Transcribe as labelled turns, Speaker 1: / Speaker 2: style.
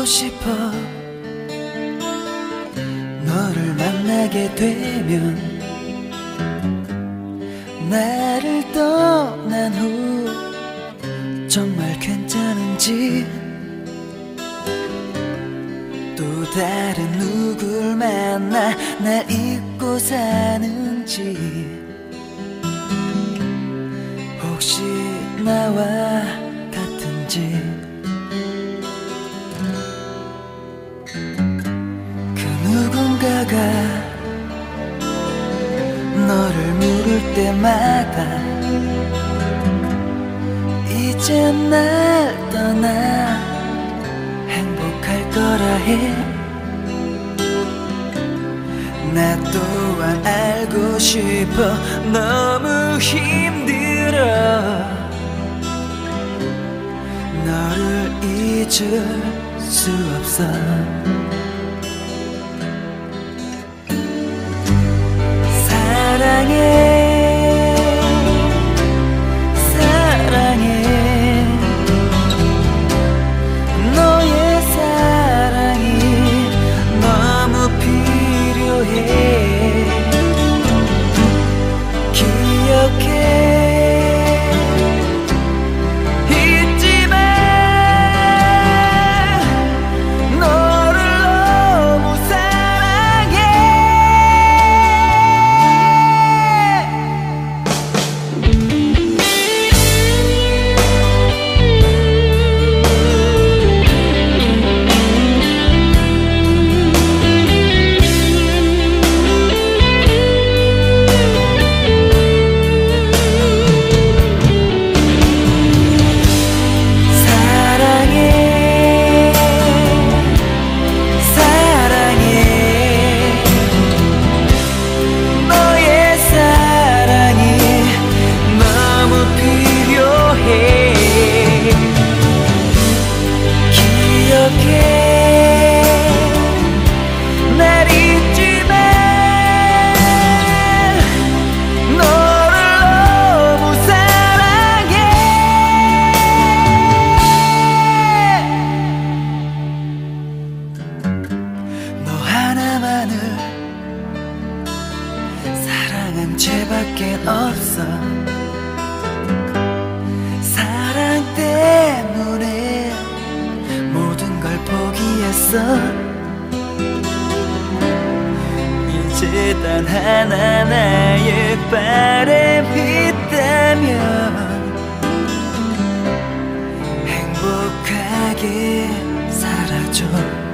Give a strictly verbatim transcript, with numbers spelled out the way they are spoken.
Speaker 1: 싶어. 너를 만나게 되면 나를 떠난 후 정말 괜찮은지, 또 다른 누굴 만나 날 잊고 사는지, 혹시 나와 같은지. 그 누군가가 너를 물을 때마다 이제 날 떠나 행복할 거라 해. 나 또한 알고 싶어. 너무 힘들어. 너를 잊을 수 없어. 사랑해, 사랑해. 너의 사랑이 너무 필요해. 기억해. 사랑한 죄밖에 없어. 사랑 때문에 모든 걸 포기했어. 이제 단 하나 나의 바람이 있다면 행복하게 살아줘.